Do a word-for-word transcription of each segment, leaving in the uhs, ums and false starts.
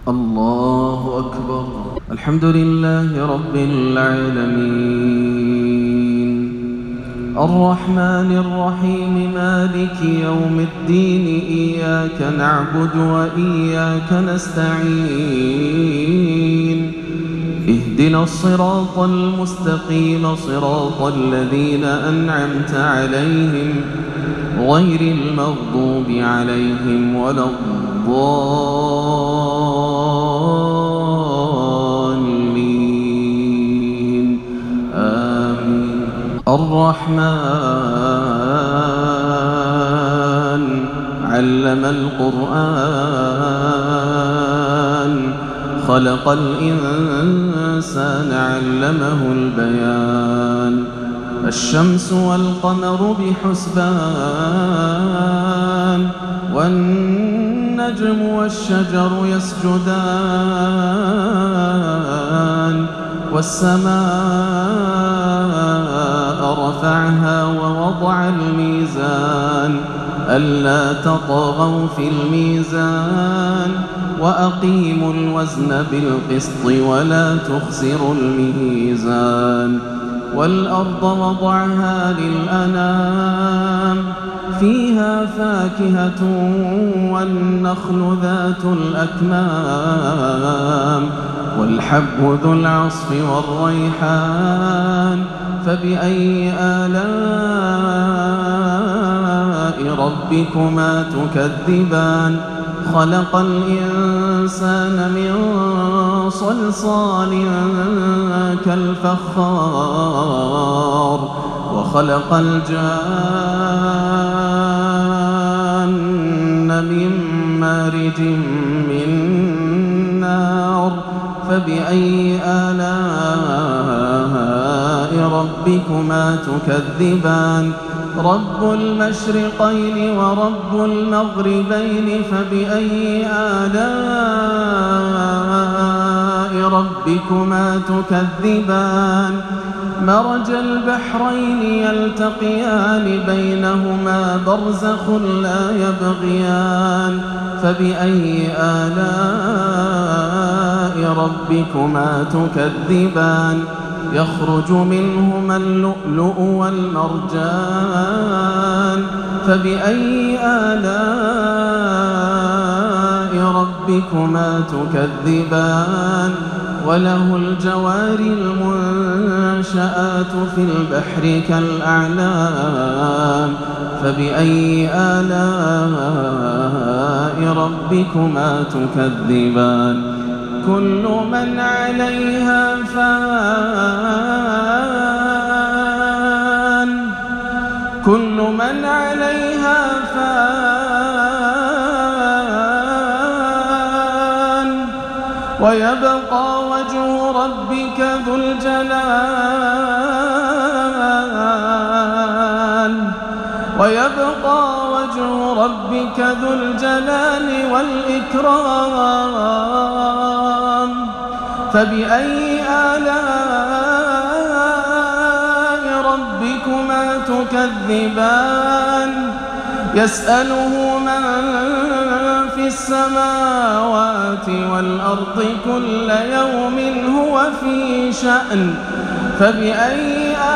الله أكبر. الحمد لله رب العالمين، الرحمن الرحيم، مالك يوم الدين، إياك نعبد وإياك نستعين، اهدنا الصراط المستقيم، صراط الذين أنعمت عليهم غير المغضوب عليهم ولا الضالين، آمين. الرحمن علم القرآن، خلق الإنسان علمه البيان، الشمس والقمر بحسبان، والنجم والشجر يسجدان، والسماء رفعها ووضع الميزان ألا تطغوا في الميزان، وأقيموا الوزن بالقسط ولا تخسروا الميزان، والأرض وضعها للأنام، فيها فاكهة والنخل ذات الأكمام، والحب ذو العصف والريحان، فبأي آلاء ربكما تكذبان؟ خلق الإنسان من صلصال كالفخار، وخلق الجان من مارج من نار، فبأي آلاء ربكما تكذبان؟ رب المشرقين ورب المغربين، فبأي آلاء ربكما تكذبان؟ مرج البحرين يلتقيان، بينهما برزخ لا يبغيان، فبأي آلاء ربكما تكذبان؟ يخرج منهما اللؤلؤ والمرجان، فبأي آلاء ربكما تكذبان؟ وله الجوار المنشآت في البحر كالأعلام، فبأي آلاء ربكما تكذبان؟ كل من عليها فان، كل من عليها فان، ويبقى وجه ربك ذو الجلال، ويبقى وجه ربك ذو الجلال والإكرام، فبأي آلاء ربكما تكذبان؟ يسأله من في السماوات والأرض كل يوم هو في شأن، فبأي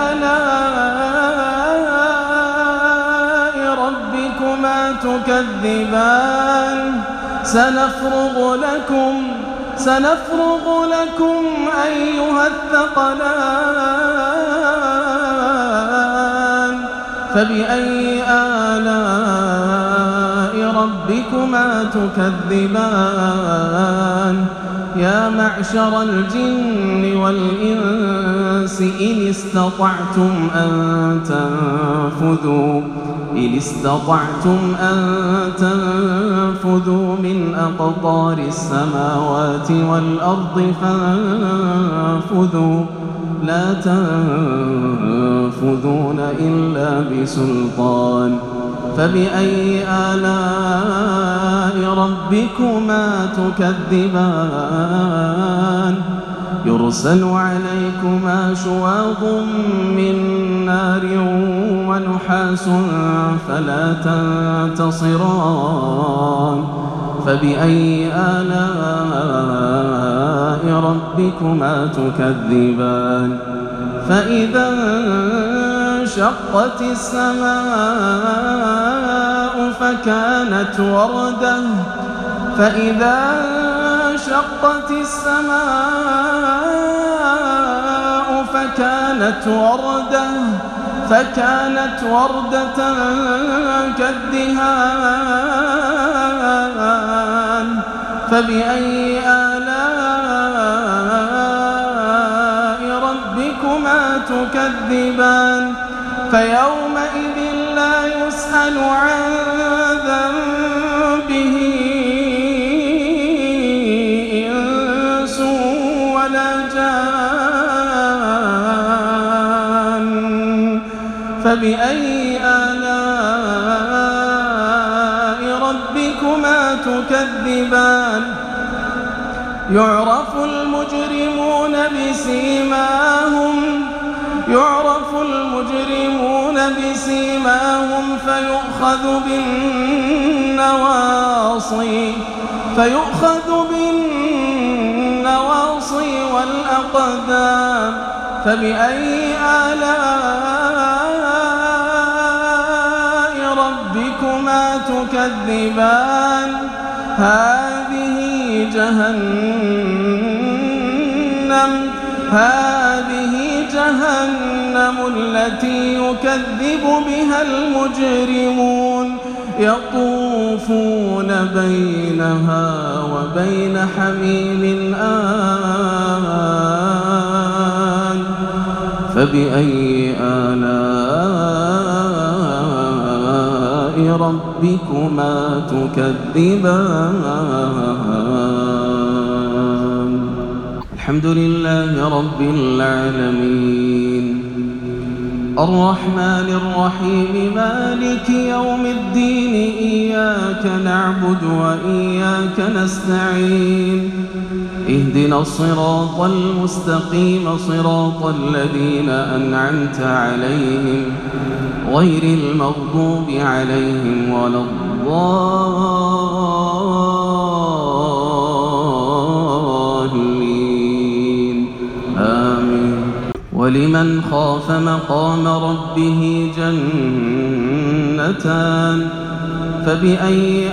آلاء ربكما تكذبان؟ سنفرغ لكم سنفرغ لكم أيها الثقلان، فبأي آلاء ربكما تكذبان؟ يا معشر الجن والإنس إن استطعتم أن تنفذوا إن استطعتم أن تنفذوا من أقطار السماوات والأرض فانفذوا، لا تنفذون إلا بسلطان، فبأي آلاء ربكما تكذبان؟ يرسل عليكما شواظ من نار ونحاس فلا تنتصران، فبأي آلاء ربكما تكذبان فإذا انشقت السماء فكانت وردة فإذا انشقت السماء فكانت وردة فكانت وردة كالدهان فبأي آلاء ربكما تكذبان فيومئذ لا يسأل عن ذنبه إنس ولا جان فبأي آلاء ربكما تكذبان يعرف المجرمون بسيماهم يعرف المجرمون بسيماهم فيؤخذ بالنواصي فيؤخذ بالنواصي والأقدام فبأي آلاء ربكما تكذبان هذه جهنم هذه جهنم التي يكذب بها المجرمون يطوفون بينها وبين حميم آن فبأي آلاء ربكما تكذبان الحمد لله رب العالمين الرحمن الرحيم مالك يوم الدين إياك نعبد وإياك نستعين اهدنا الصراط المستقيم صراط الذين أنعمت عليهم غير المغضوب عليهم ولا الضالين آمين ولمن خاف مقام ربه جنتان فبأي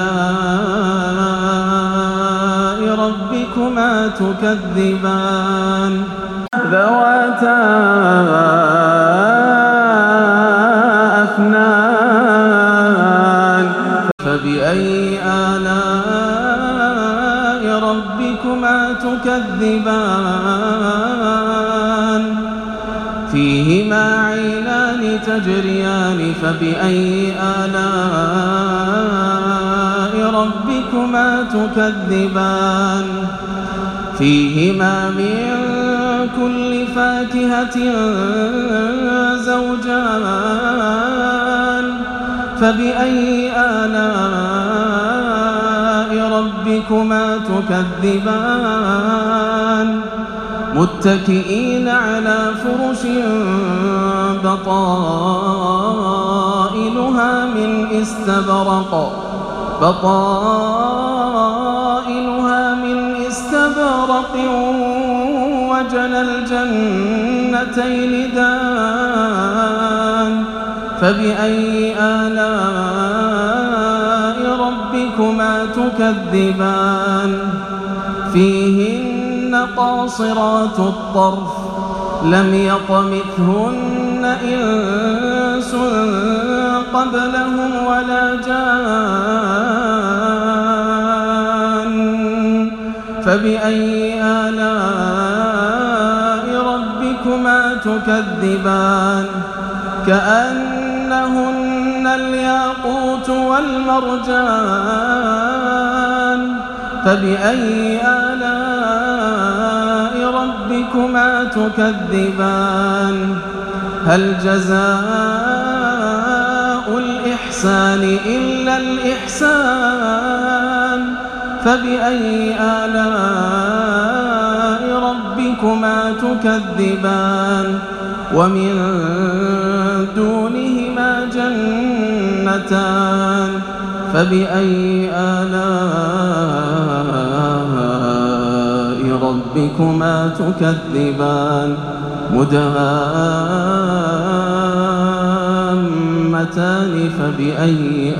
آلاء ربكما تكذبان ذواتا أفنان فبأي آلاء ربكما تكذبان فيهما عينان تجريان فبأي آلاء ربكما تكذبان فيهما من كل فاكهة زوجان فبأي آلاء ربكما تكذبان متكئين على فرش بطائنها من استبرق بطائنها من استبرق وجنى الجنتين دان فبأي آلاء ربكما تكذبان فيهن قاصرات الطرف لم يطمثهن إنس قبلهم ولا جان فبأي آلاء ربكما تكذبان كأنهن الياقوت والمرجان فبأي آلاء ربكما تكذبان هل جزاء الإحسان إلا الإحسان فبأي آلاء ربكما تكذبان ومن دونهما جنتان فبأي آلاء ربكما ربكما تكذبان مدهامتان فبأي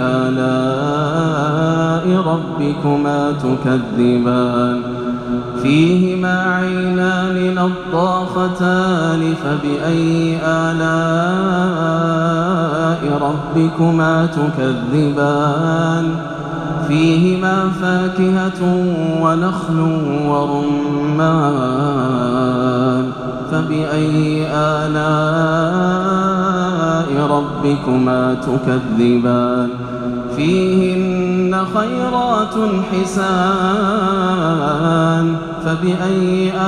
آلاء ربكما تكذبان فيهما عينان نضاختان فبأي آلاء ربكما تكذبان فيهما فاكهة ونخل ورمان فبأي آلاء ربكما تكذبان فيهن خيرات حسان فبأي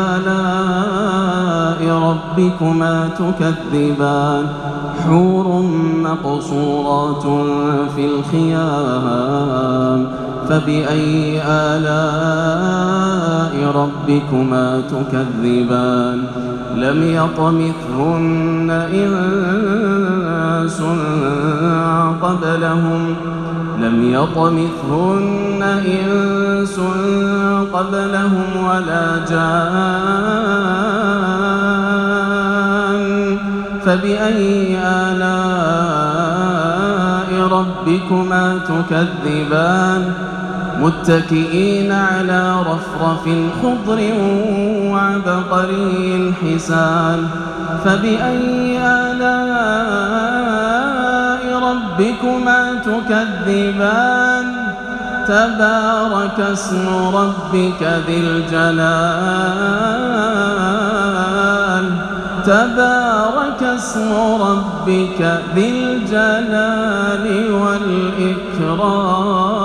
آلاء ربكما تكذبان حور مقصورات في الخيام فبأي آلاء ربكما تكذبان لم يطمثهن إنس قبلهم لم يطمثهن إنس قبلهم ولا جان فبأي آلاء ربكما تكذبان متكئين على رفرف خضر وعبقري حسان فبأي آلاء ربكما تكذبان تبارك اسم ربك ذي الجلال تبارك اسم ربك ذي الجلال والإكرام